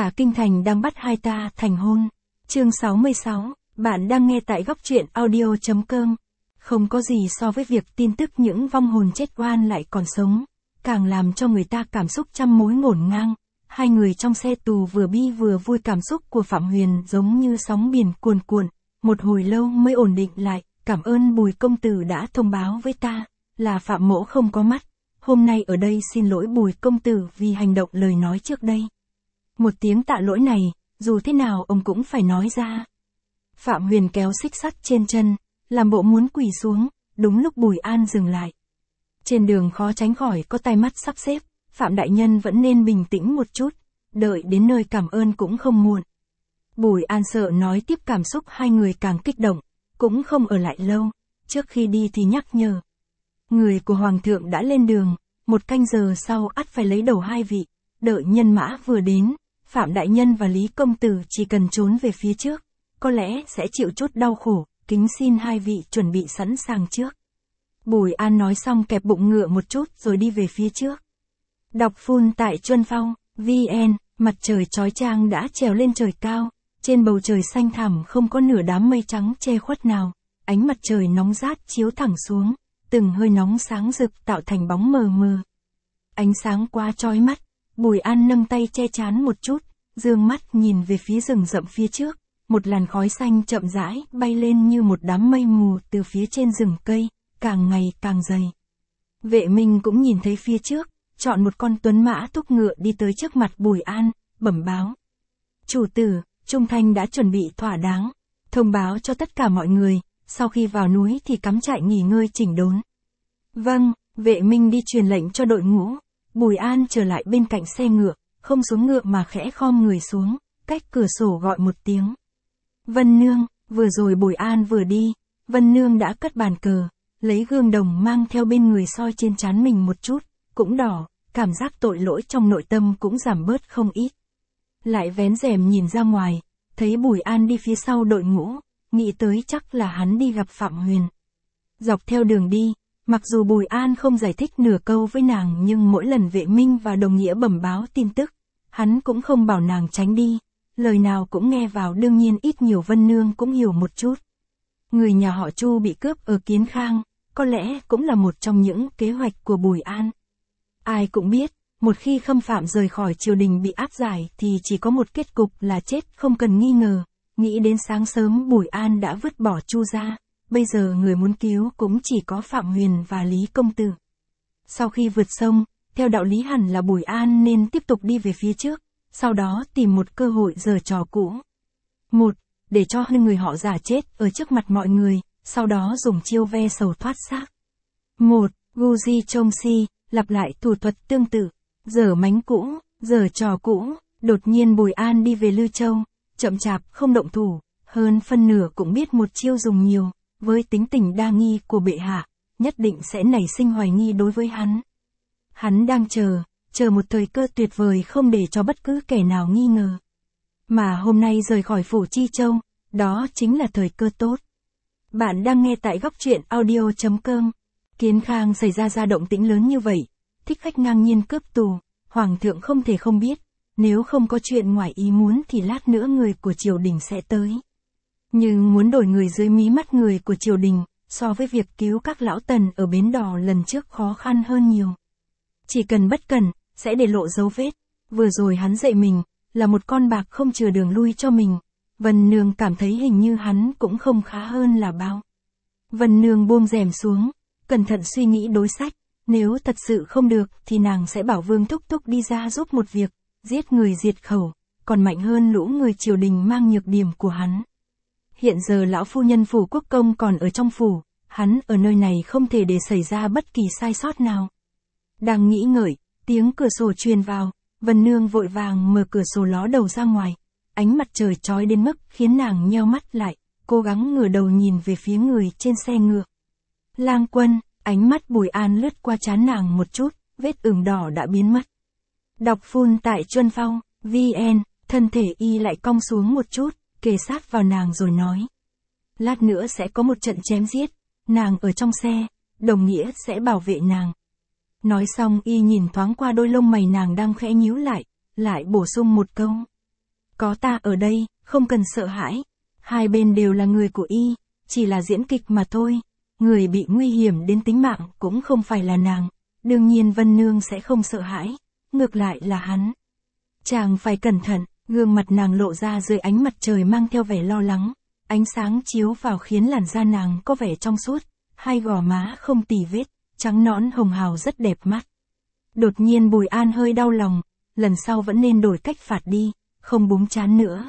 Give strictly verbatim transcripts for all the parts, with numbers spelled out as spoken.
Cả kinh thành đang bắt hai ta thành hôn. Chương sáu mươi sáu, bạn đang nghe tại góc truyện audio chấm com. Không có gì so với việc tin tức những vong hồn chết oan lại còn sống, càng làm cho người ta cảm xúc trăm mối ngổn ngang. Hai người trong xe tù vừa bi vừa vui, cảm xúc của Phạm Huyền giống như sóng biển cuồn cuộn, một hồi lâu mới ổn định lại. Cảm ơn Bùi công tử đã thông báo với ta, là Phạm mỗ không có mắt. Hôm nay ở đây xin lỗi Bùi công tử vì hành động lời nói trước đây. Một tiếng tạ lỗi này, dù thế nào ông cũng phải nói ra. Phạm Huyền kéo xích sắt trên chân, làm bộ muốn quỳ xuống, đúng lúc Bùi An dừng lại. Trên đường khó tránh khỏi có tai mắt sắp xếp, Phạm đại nhân vẫn nên bình tĩnh một chút, đợi đến nơi cảm ơn cũng không muộn. Bùi An sợ nói tiếp cảm xúc hai người càng kích động, cũng không ở lại lâu, trước khi đi thì nhắc nhở. Người của Hoàng thượng đã lên đường, một canh giờ sau ắt phải lấy đầu hai vị, đợi nhân mã vừa đến, Phạm đại nhân và Lý công tử chỉ cần trốn về phía trước, có lẽ sẽ chịu chút đau khổ, kính xin hai vị chuẩn bị sẵn sàng trước. Bùi An nói xong kẹp bụng ngựa một chút rồi đi về phía trước. Đọc full tại Chuân Phong, vn, mặt trời chói chang đã trèo lên trời cao, trên bầu trời xanh thẳm không có nửa đám mây trắng che khuất nào, ánh mặt trời nóng rát chiếu thẳng xuống, từng hơi nóng sáng rực tạo thành bóng mờ mờ. Ánh sáng quá chói mắt, Bùi An nâng tay che chán một chút, dương mắt nhìn về phía rừng rậm phía trước, một làn khói xanh chậm rãi bay lên như một đám mây mù từ phía trên rừng cây, càng ngày càng dày. Vệ Minh cũng nhìn thấy phía trước, chọn một con tuấn mã thúc ngựa đi tới trước mặt Bùi An, bẩm báo. Chủ tử, Trung Thanh đã chuẩn bị thỏa đáng, thông báo cho tất cả mọi người, sau khi vào núi thì cắm trại nghỉ ngơi chỉnh đốn. Vâng, Vệ Minh đi truyền lệnh cho đội ngũ. Bùi An trở lại bên cạnh xe ngựa, không xuống ngựa mà khẽ khom người xuống, cách cửa sổ gọi một tiếng. Vân Nương, vừa rồi Bùi An vừa đi, Vân Nương đã cất bàn cờ, lấy gương đồng mang theo bên người soi trên trán mình một chút, cũng đỏ, cảm giác tội lỗi trong nội tâm cũng giảm bớt không ít. Lại vén rèm nhìn ra ngoài, thấy Bùi An đi phía sau đội ngũ, nghĩ tới chắc là hắn đi gặp Phạm Huyền. Dọc theo đường đi, mặc dù Bùi An không giải thích nửa câu với nàng nhưng mỗi lần Vệ Minh và đồng nghĩa bẩm báo tin tức, hắn cũng không bảo nàng tránh đi, lời nào cũng nghe vào, đương nhiên ít nhiều Vân Nương cũng hiểu một chút. Người nhà họ Chu bị cướp ở Kiến Khang, có lẽ cũng là một trong những kế hoạch của Bùi An. Ai cũng biết, một khi Khâm Phạm rời khỏi triều đình bị áp giải thì chỉ có một kết cục là chết không cần nghi ngờ. Nghĩ đến sáng sớm Bùi An đã vứt bỏ Chu ra, bây giờ người muốn cứu cũng chỉ có Phạm Huyền và Lý công tử. Sau khi vượt sông, theo đạo lý hẳn là Bùi An nên tiếp tục đi về phía trước, sau đó tìm một cơ hội giở trò cũ. Một, để cho người họ giả chết ở trước mặt mọi người, sau đó dùng chiêu ve sầu thoát xác. Một, Guji Chong Si, lặp lại thủ thuật tương tự, giở mánh cũ, giở trò cũ. Đột nhiên Bùi An đi về Lư Châu, chậm chạp không động thủ, hơn phân nửa cũng biết một chiêu dùng nhiều, với tính tình đa nghi của bệ hạ, nhất định sẽ nảy sinh hoài nghi đối với hắn. Hắn đang chờ, chờ một thời cơ tuyệt vời không để cho bất cứ kẻ nào nghi ngờ. Mà hôm nay rời khỏi phủ Chi Châu, đó chính là thời cơ tốt. Bạn đang nghe tại góc truyện audio chấm com. Kiến Khang xảy ra ra động tĩnh lớn như vậy, thích khách ngang nhiên cướp tù, Hoàng thượng không thể không biết, nếu không có chuyện ngoài ý muốn thì lát nữa người của triều đình sẽ tới. Nhưng muốn đổi người dưới mí mắt người của triều đình, so với việc cứu các lão tần ở bến đò lần trước khó khăn hơn nhiều. Chỉ cần bất cẩn, sẽ để lộ dấu vết. Vừa rồi hắn dạy mình, là một con bạc không chừa đường lui cho mình. Vân Nương cảm thấy hình như hắn cũng không khá hơn là bao. Vân Nương buông rèm xuống, cẩn thận suy nghĩ đối sách. Nếu thật sự không được thì nàng sẽ bảo Vương Thúc Thúc đi ra giúp một việc, giết người diệt khẩu, còn mạnh hơn lũ người triều đình mang nhược điểm của hắn. Hiện giờ lão phu nhân phủ quốc công còn ở trong phủ, hắn ở nơi này không thể để xảy ra bất kỳ sai sót nào. Đang nghĩ ngợi, tiếng cửa sổ truyền vào, Vân Nương vội vàng mở cửa sổ ló đầu ra ngoài, ánh mặt trời chói đến mức khiến nàng nheo mắt lại, cố gắng ngửa đầu nhìn về phía người trên xe ngựa. Lang Quân, ánh mắt Bùi An lướt qua trán nàng một chút, vết ửng đỏ đã biến mất. Đọc full tại Chuân Phong, vn, thân thể y lại cong xuống một chút, kề sát vào nàng rồi nói. Lát nữa sẽ có một trận chém giết, nàng ở trong xe, đồng nghĩa sẽ bảo vệ nàng. Nói xong y nhìn thoáng qua đôi lông mày nàng đang khẽ nhíu lại, lại bổ sung một câu. Có ta ở đây, không cần sợ hãi. Hai bên đều là người của y, chỉ là diễn kịch mà thôi. Người bị nguy hiểm đến tính mạng cũng không phải là nàng. Đương nhiên Vân Nương sẽ không sợ hãi. Ngược lại là hắn. Chàng phải cẩn thận, gương mặt nàng lộ ra dưới ánh mặt trời mang theo vẻ lo lắng. Ánh sáng chiếu vào khiến làn da nàng có vẻ trong suốt. Hai gò má không tì vết, trắng nõn hồng hào rất đẹp mắt. Đột nhiên Bùi An hơi đau lòng. Lần sau vẫn nên đổi cách phạt đi, không búng chán nữa.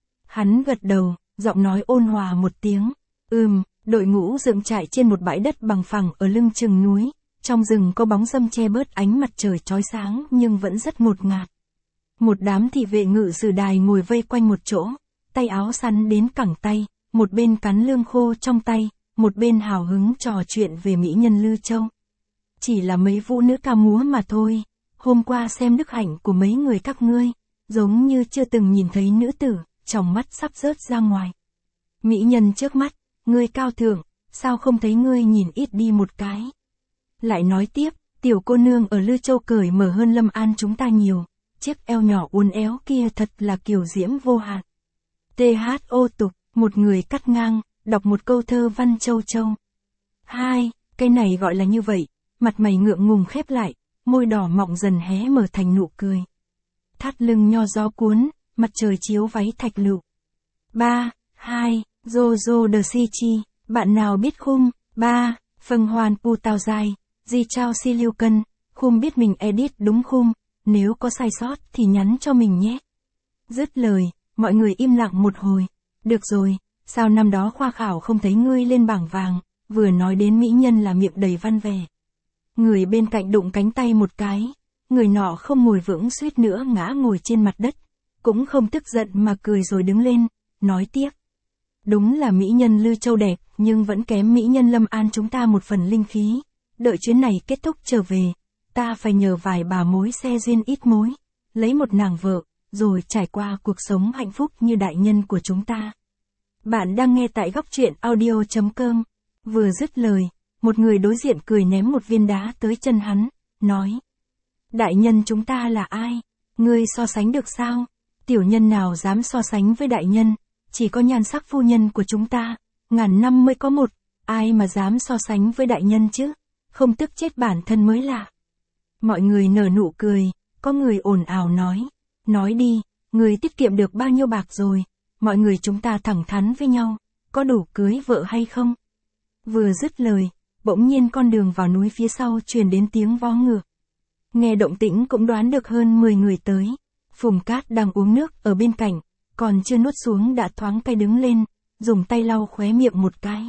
Hắn gật đầu, giọng nói ôn hòa một tiếng. Ừm, đội ngũ dựng trại trên một bãi đất bằng phẳng ở lưng chừng núi. Trong rừng có bóng râm che bớt ánh mặt trời chói sáng nhưng vẫn rất ngột ngạt. Một đám thị vệ ngự sử đài ngồi vây quanh một chỗ, tay áo sắn đến cẳng tay, một bên cắn lương khô trong tay, một bên hào hứng trò chuyện về mỹ nhân Lư Châu. Chỉ là mấy vũ nữ ca múa mà thôi, hôm qua xem đức hạnh của mấy người các ngươi, giống như chưa từng nhìn thấy nữ tử, trong mắt sắp rớt ra ngoài. Mỹ nhân trước mắt, ngươi cao thượng, sao không thấy ngươi nhìn ít đi một cái. Lại nói tiếp, tiểu cô nương ở Lư Châu cởi mở hơn Lâm An chúng ta nhiều, chiếc eo nhỏ uốn éo kia thật là kiều diễm vô hạn. tê hát ô tục, một người cắt ngang, đọc một câu thơ văn châu châu. Hai, cái này gọi là như vậy, mặt mày ngượng ngùng khép lại, môi đỏ mọng dần hé mở thành nụ cười. Thắt lưng nho gió cuốn, mặt trời chiếu váy thạch lựu. Ba, hai, Jojo de Si Chi, bạn nào biết khung? Ba, Phân Hoan Pu Tao Dài, Di Chao Si Liêu Cân, khung biết mình edit đúng khung, nếu có sai sót thì nhắn cho mình nhé. Dứt lời, mọi người im lặng một hồi. Được rồi, sao năm đó khoa khảo không thấy ngươi lên bảng vàng, vừa nói đến mỹ nhân là miệng đầy văn vẻ. Người bên cạnh đụng cánh tay một cái, người nọ không ngồi vững suýt nữa ngã ngồi trên mặt đất, cũng không tức giận mà cười rồi đứng lên, nói tiếp. Đúng là mỹ nhân Lư Châu đẹp, nhưng vẫn kém mỹ nhân Lâm An chúng ta một phần linh khí. Đợi chuyến này kết thúc trở về, ta phải nhờ vài bà mối xe duyên ít mối, lấy một nàng vợ, rồi trải qua cuộc sống hạnh phúc như đại nhân của chúng ta. Bạn đang nghe tại góc truyện audio chấm com. Vừa dứt lời, một người đối diện cười ném một viên đá tới chân hắn, nói. Đại nhân chúng ta là ai? Ngươi so sánh được sao? Tiểu nhân nào dám so sánh với đại nhân, chỉ có nhan sắc phu nhân của chúng ta, ngàn năm mới có một, ai mà dám so sánh với đại nhân chứ? Không tức chết bản thân mới lạ. Mọi người nở nụ cười, có người ồn ào nói. Nói đi, người tiết kiệm được bao nhiêu bạc rồi, mọi người chúng ta thẳng thắn với nhau, có đủ cưới vợ hay không? Vừa dứt lời, bỗng nhiên con đường vào núi phía sau truyền đến tiếng vó ngựa. Nghe động tĩnh cũng đoán được hơn mười người tới. Phùng Cát đang uống nước ở bên cạnh, còn chưa nuốt xuống đã thoáng cay đứng lên, dùng tay lau khóe miệng một cái.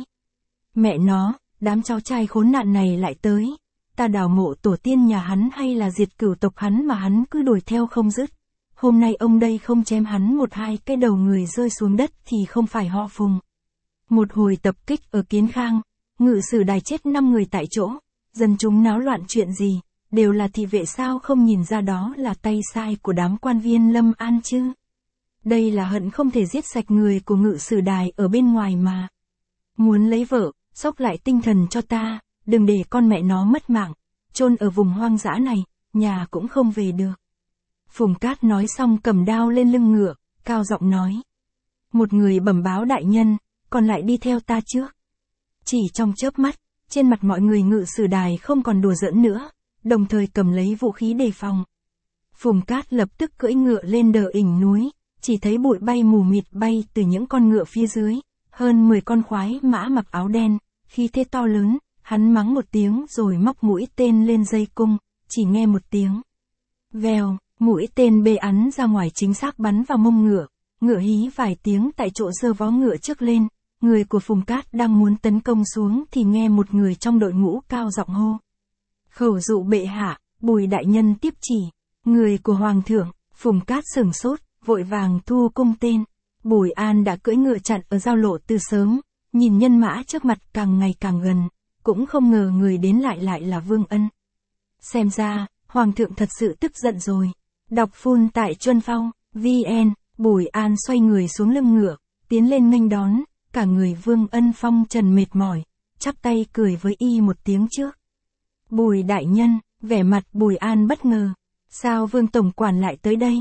Mẹ nó, đám cháu trai khốn nạn này lại tới. Ta đào mộ tổ tiên nhà hắn hay là diệt cửu tộc hắn mà hắn cứ đuổi theo không dứt. Hôm nay ông đây không chém hắn một hai cái đầu người rơi xuống đất thì không phải họ Phùng. Một hồi tập kích ở Kiến Khang, ngự sử đài chết năm người tại chỗ, dân chúng náo loạn chuyện gì, đều là thị vệ sao không nhìn ra đó là tay sai của đám quan viên Lâm An chứ. Đây là hận không thể giết sạch người của ngự sử đài ở bên ngoài mà. Muốn lấy vợ, xốc lại tinh thần cho ta, đừng để con mẹ nó mất mạng, chôn ở vùng hoang dã này, nhà cũng không về được. Phùng Cát nói xong cầm đao lên lưng ngựa, cao giọng nói. Một người bẩm báo đại nhân, còn lại đi theo ta trước. Chỉ trong chớp mắt, trên mặt mọi người ngự sử đài không còn đùa giỡn nữa, đồng thời cầm lấy vũ khí đề phòng. Phùng Cát lập tức cưỡi ngựa lên đờ ỉnh núi, chỉ thấy bụi bay mù mịt bay từ những con ngựa phía dưới, hơn mười con khoái mã mặc áo đen, khí thế to lớn, hắn mắng một tiếng rồi móc mũi tên lên dây cung, chỉ nghe một tiếng. Vèo, mũi tên bê ắn ra ngoài chính xác bắn vào mông ngựa, ngựa hí vài tiếng tại chỗ giơ vó ngựa trước lên, người của Phùng Cát đang muốn tấn công xuống thì nghe một người trong đội ngũ cao giọng hô. Khẩu dụ bệ hạ, Bùi đại nhân tiếp chỉ, người của hoàng thượng. Phùng Cát sửng sốt, vội vàng thu cung tên. Bùi An đã cưỡi ngựa chặn ở giao lộ từ sớm, nhìn nhân mã trước mặt càng ngày càng gần, cũng không ngờ người đến lại lại là Vương Ân. Xem ra, hoàng thượng thật sự tức giận rồi. Đọc phun tại Chuân Phong, vn, Bùi An xoay người xuống lưng ngựa, tiến lên nghênh đón, cả người Vương Ân phong trần mệt mỏi, chắp tay cười với y một tiếng trước. Bùi đại nhân, vẻ mặt Bùi An bất ngờ, sao Vương tổng quản lại tới đây?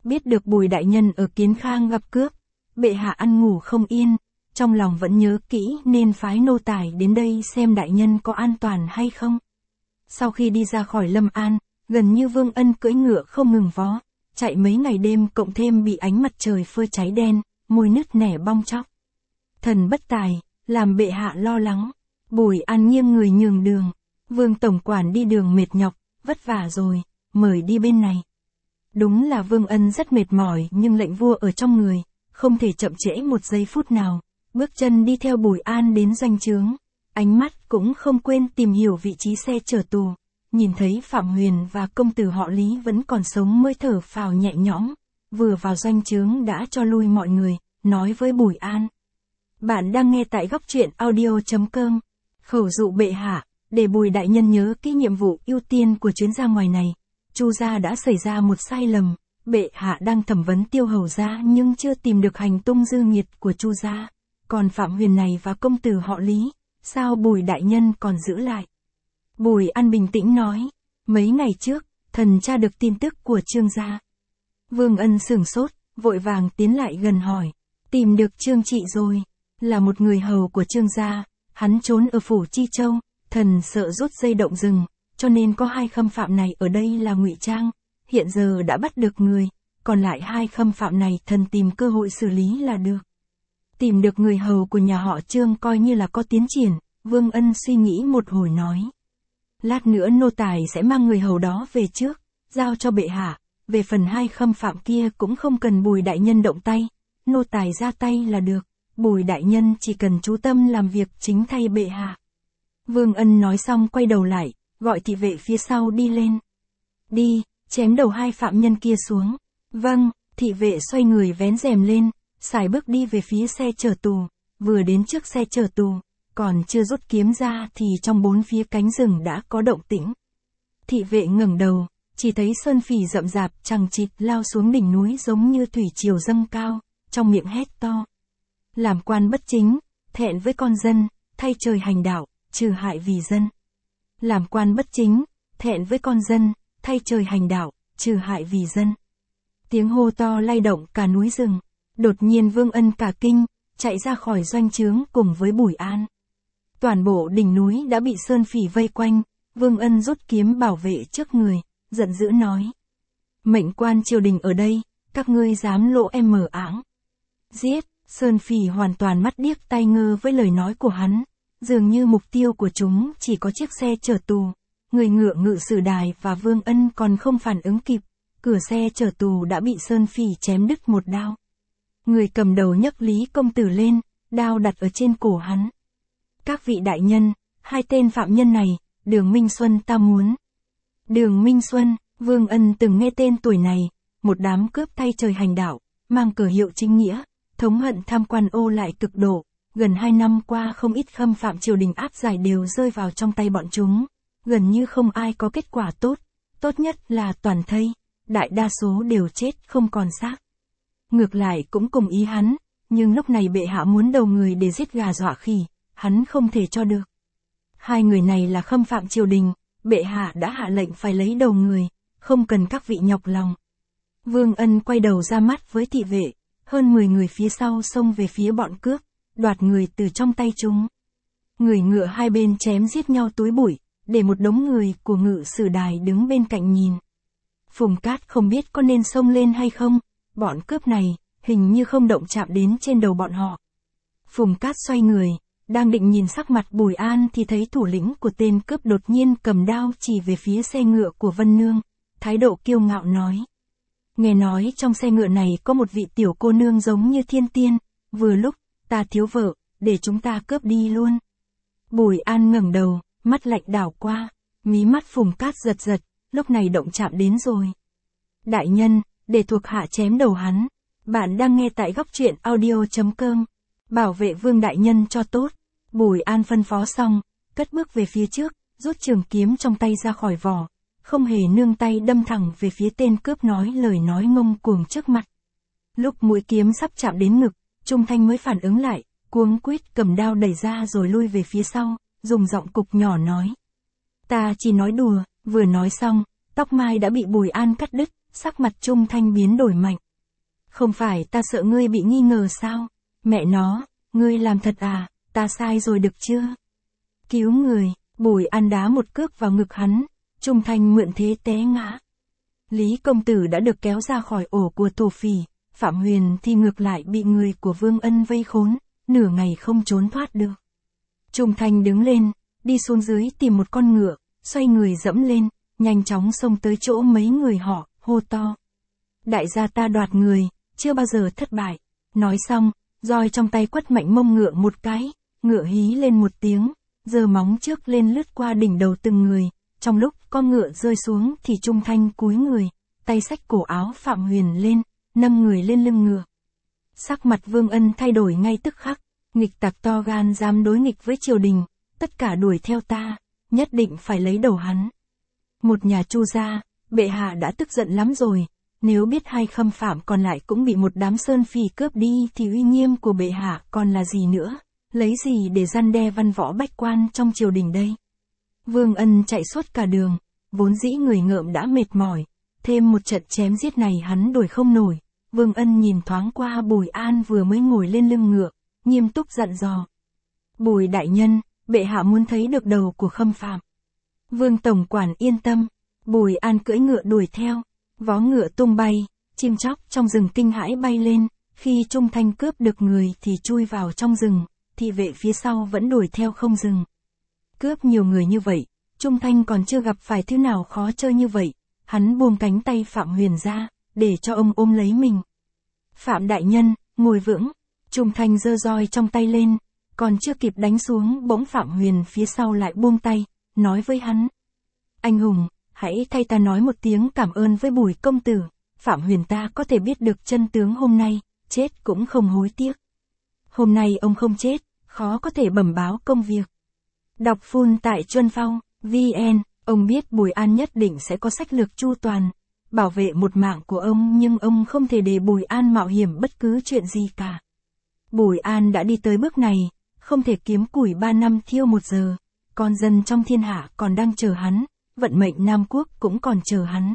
Biết được Bùi đại nhân ở Kiến Khang gặp cướp, bệ hạ ăn ngủ không yên, trong lòng vẫn nhớ kỹ nên phái nô tài đến đây xem đại nhân có an toàn hay không. Sau khi đi ra khỏi Lâm An, gần như Vương Ân cưỡi ngựa không ngừng vó, chạy mấy ngày đêm cộng thêm bị ánh mặt trời phơi cháy đen, môi nứt nẻ bong tróc. Thần bất tài, làm bệ hạ lo lắng. Bùi An nghiêng người nhường đường. Vương tổng quản đi đường mệt nhọc, vất vả rồi, mời đi bên này. Đúng là Vương Ân rất mệt mỏi nhưng lệnh vua ở trong người, không thể chậm trễ một giây phút nào. Bước chân đi theo Bùi An đến doanh trướng, ánh mắt cũng không quên tìm hiểu vị trí xe chở tù. Nhìn thấy Phạm Huyền và công tử họ Lý vẫn còn sống mới thở phào nhẹ nhõm. Vừa vào doanh trướng đã cho lui mọi người, nói với Bùi An. Bạn đang nghe tại góc truyện audio.com. Khẩu dụ bệ hạ, để Bùi đại nhân nhớ kỹ nhiệm vụ ưu tiên của chuyến ra ngoài này. Chu gia đã xảy ra một sai lầm, bệ hạ đang thẩm vấn Tiêu hầu gia nhưng chưa tìm được hành tung dư nghiệt của Chu gia. Còn Phạm Huyền này và công tử họ Lý, sao Bùi đại nhân còn giữ lại? Bùi An bình tĩnh nói, mấy ngày trước, thần tra được tin tức của Trương gia. Vương Ân sửng sốt, vội vàng tiến lại gần hỏi, tìm được Trương Trị rồi, là một người hầu của Trương gia, hắn trốn ở phủ Chi Châu, thần sợ rút dây động rừng, cho nên có hai khâm phạm này ở đây là ngụy trang, hiện giờ đã bắt được người, còn lại hai khâm phạm này thần tìm cơ hội xử lý là được. Tìm được người hầu của nhà họ Trương coi như là có tiến triển, Vương Ân suy nghĩ một hồi nói. Lát nữa nô tài sẽ mang người hầu đó về trước, giao cho bệ hạ, về phần hai khâm phạm kia cũng không cần Bùi đại nhân động tay, nô tài ra tay là được, Bùi đại nhân chỉ cần chú tâm làm việc chính thay bệ hạ. Vương Ân nói xong quay đầu lại, gọi thị vệ phía sau đi lên. Đi, chém đầu hai phạm nhân kia xuống. Vâng, thị vệ xoay người vén rèm lên, sải bước đi về phía xe chở tù, vừa đến trước xe chở tù, còn chưa rút kiếm ra thì trong bốn phía cánh rừng đã có động tĩnh. Thị vệ ngẩng đầu, chỉ thấy sơn phỉ rậm rạp chằng chịt lao xuống đỉnh núi giống như thủy triều dâng cao, trong miệng hét to. Làm quan bất chính, thẹn với con dân, thay trời hành đạo, trừ hại vì dân. Làm quan bất chính, thẹn với con dân, thay trời hành đạo, trừ hại vì dân. Tiếng hô to lay động cả núi rừng. Đột nhiên Vương Ân cả kinh, chạy ra khỏi doanh trướng cùng với Bùi An. Toàn bộ đỉnh núi đã bị sơn phỉ vây quanh, Vương Ân rút kiếm bảo vệ trước người, giận dữ nói. Mệnh quan triều đình ở đây, các ngươi dám lộ em mờ áng. Giết, sơn phỉ hoàn toàn mắt điếc tai ngơ với lời nói của hắn, dường như mục tiêu của chúng chỉ có chiếc xe chở tù. Người ngựa ngự sử đài và Vương Ân còn không phản ứng kịp, cửa xe chở tù đã bị sơn phỉ chém đứt một đao. Người cầm đầu nhấc Lý công tử lên, đao đặt ở trên cổ hắn. Các vị đại nhân, hai tên phạm nhân này, Đường Minh Xuân ta muốn. Đường Minh Xuân, Vương Ân từng nghe tên tuổi này, một đám cướp thay trời hành đạo, mang cờ hiệu chính nghĩa, thống hận tham quan ô lại cực độ, gần hai năm qua không ít khâm phạm triều đình áp giải đều rơi vào trong tay bọn chúng, gần như không ai có kết quả tốt, tốt nhất là toàn thây, đại đa số đều chết không còn xác. Ngược lại cũng cùng ý hắn, nhưng lúc này bệ hạ muốn đầu người để giết gà dọa khỉ, hắn không thể cho được. Hai người này là khâm phạm triều đình, bệ hạ đã hạ lệnh phải lấy đầu người, không cần các vị nhọc lòng. Vương Ân quay đầu ra mắt với thị vệ, hơn mười người phía sau xông về phía bọn cướp, đoạt người từ trong tay chúng. Người ngựa hai bên chém giết nhau túi bụi, để một đống người của ngự sử đài đứng bên cạnh nhìn. Phùng Cát không biết có nên xông lên hay không, bọn cướp này, hình như không động chạm đến trên đầu bọn họ. Phùng Cát xoay người, đang định nhìn sắc mặt Bùi An thì thấy thủ lĩnh của tên cướp đột nhiên cầm đao chỉ về phía xe ngựa của Vân Nương, thái độ kiêu ngạo nói. Nghe nói trong xe ngựa này có một vị tiểu cô nương giống như thiên tiên, vừa lúc, ta thiếu vợ, để chúng ta cướp đi luôn. Bùi An ngẩng đầu, mắt lạnh đảo qua, mí mắt Phùng Cát giật giật, lúc này động chạm đến rồi. Đại nhân, để thuộc hạ chém đầu hắn. Bạn đang nghe tại góc truyện audio.com. Bảo vệ Vương đại nhân cho tốt. Bùi An phân phó xong, cất bước về phía trước, rút trường kiếm trong tay ra khỏi vỏ, không hề nương tay đâm thẳng về phía tên cướp nói lời nói ngông cuồng trước mặt. Lúc mũi kiếm sắp chạm đến ngực, Trung Thanh mới phản ứng lại, cuống quýt cầm đao đẩy ra rồi lui về phía sau, dùng giọng cục nhỏ nói. Ta chỉ nói đùa, vừa nói xong, tóc mai đã bị Bùi An cắt đứt, Sắc mặt Trung Thanh biến đổi mạnh. Không phải ta sợ ngươi bị nghi ngờ sao? Mẹ nó, ngươi làm thật à, ta sai rồi được chưa? Cứu người, Bùi An đá một cước vào ngực hắn, Trung Thanh mượn thế té ngã. Lý công tử đã được kéo ra khỏi ổ của tổ phỉ, Phạm Huyền thì ngược lại bị người của Vương Ân vây khốn, nửa ngày không trốn thoát được. Trung Thanh đứng lên, đi xuống dưới tìm một con ngựa, xoay người dẫm lên, nhanh chóng xông tới chỗ mấy người họ, hô to. Đại gia ta đoạt người, chưa bao giờ thất bại. Nói xong, roi trong tay quất mạnh mông ngựa một cái, ngựa hí lên một tiếng, giơ móng trước lên lướt qua đỉnh đầu từng người. Trong lúc con ngựa rơi xuống thì Trung Thanh cúi người, tay xách cổ áo Phạm Huyền lên, nâng người lên lưng ngựa. Sắc mặt Vương Ân thay đổi ngay tức khắc, nghịch tặc to gan dám đối nghịch với triều đình, tất cả đuổi theo ta, nhất định phải lấy đầu hắn. Một nhà Chu gia, bệ hạ đã tức giận lắm rồi, nếu biết hai khâm phạm còn lại cũng bị một đám sơn phỉ cướp đi thì uy nghiêm của bệ hạ còn là gì nữa, lấy gì để răn đe văn võ bách quan trong triều đình đây. Vương Ân chạy suốt cả đường, vốn dĩ người ngợm đã mệt mỏi, thêm một trận chém giết này hắn đổi không nổi. Vương Ân nhìn thoáng qua Bùi An vừa mới ngồi lên lưng ngựa, nghiêm túc dặn dò. Bùi đại nhân, bệ hạ muốn thấy được đầu của khâm phạm. Vương tổng quản yên tâm, Bùi An cưỡi ngựa đuổi theo, vó ngựa tung bay, chim chóc trong rừng kinh hãi bay lên, khi Trung Thanh cướp được người thì chui vào trong rừng, thị vệ phía sau vẫn đuổi theo không dừng. Cướp nhiều người như vậy, Trung Thanh còn chưa gặp phải thứ nào khó chơi như vậy, hắn buông cánh tay Phạm Huyền ra, để cho ông ôm lấy mình. Phạm đại nhân, ngồi vững, Trung Thanh giơ roi trong tay lên, còn chưa kịp đánh xuống bỗng Phạm Huyền phía sau lại buông tay, nói với hắn. Anh hùng, hãy thay ta nói một tiếng cảm ơn với Bùi công tử, Phạm Huyền ta có thể biết được chân tướng hôm nay, chết cũng không hối tiếc. Hôm nay ông không chết, khó có thể bẩm báo công việc. Đọc full tại Chuân Phong, vê en, ông biết Bùi An nhất định sẽ có sách lược chu toàn, bảo vệ một mạng của ông nhưng ông không thể để Bùi An mạo hiểm bất cứ chuyện gì cả. Bùi An đã đi tới bước này, không thể kiếm củi ba năm thiêu một giờ, con dân trong thiên hạ còn đang chờ hắn, vận mệnh Nam Quốc cũng còn chờ hắn.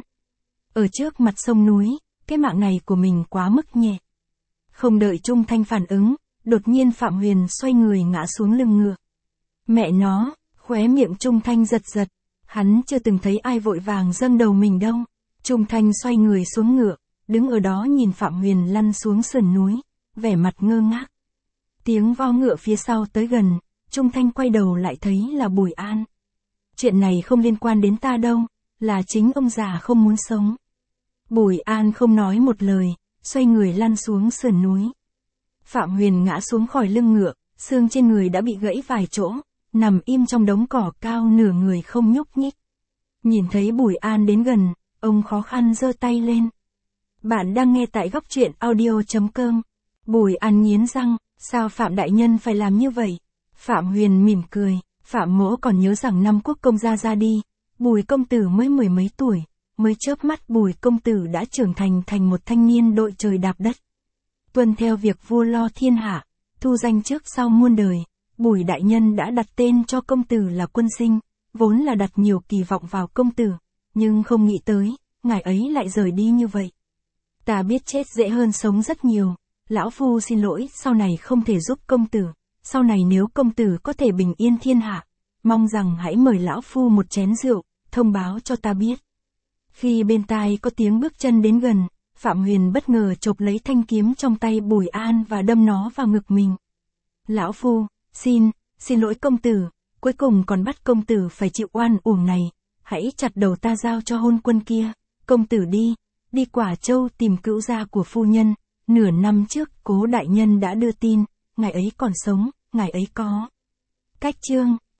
Ở trước mặt sông núi, cái mạng này của mình quá mức nhẹ. Không đợi Trung Thanh phản ứng, đột nhiên Phạm Huyền xoay người ngã xuống lưng ngựa. Mẹ nó, khóe miệng Trung Thanh giật giật, hắn chưa từng thấy ai vội vàng dâng đầu mình đâu. Trung Thanh xoay người xuống ngựa, đứng ở đó nhìn Phạm Huyền lăn xuống sườn núi, vẻ mặt ngơ ngác. Tiếng vo ngựa phía sau tới gần, Trung Thanh quay đầu lại thấy là Bùi An. Chuyện này không liên quan đến ta đâu, là chính ông già không muốn sống. Bùi An không nói một lời, xoay người lăn xuống sườn núi. Phạm Huyền ngã xuống khỏi lưng ngựa, xương trên người đã bị gãy vài chỗ, nằm im trong đống cỏ cao nửa người không nhúc nhích. Nhìn thấy Bùi An đến gần, ông khó khăn giơ tay lên. Bạn đang nghe tại góc truyện audio chấm com. Bùi An nghiến răng, sao Phạm đại nhân phải làm như vậy? Phạm Huyền mỉm cười, Phạm mỗ còn nhớ rằng năm Quốc công gia ra đi, Bùi công tử mới mười mấy tuổi, mới chớp mắt Bùi công tử đã trưởng thành thành một thanh niên đội trời đạp đất. Tuân theo việc vua lo thiên hạ, thu danh trước sau muôn đời, Bùi đại nhân đã đặt tên cho công tử là Quân Sinh, vốn là đặt nhiều kỳ vọng vào công tử, nhưng không nghĩ tới, ngài ấy lại rời đi như vậy. Ta biết chết dễ hơn sống rất nhiều, lão phu xin lỗi sau này không thể giúp công tử, sau này nếu công tử có thể bình yên thiên hạ, mong rằng hãy mời lão phu một chén rượu, thông báo cho ta biết. Khi bên tai có tiếng bước chân đến gần, Phạm Huyền bất ngờ chộp lấy thanh kiếm trong tay Bùi An và đâm nó vào ngực mình. Lão phu, xin, xin lỗi công tử, cuối cùng còn bắt công tử phải chịu oan uổng này, hãy chặt đầu ta giao cho hôn quân kia, công tử đi, đi Quả Châu tìm cữu gia của phu nhân, nửa năm trước Cố đại nhân đã đưa tin, ngài ấy còn sống, ngài ấy có cách chương.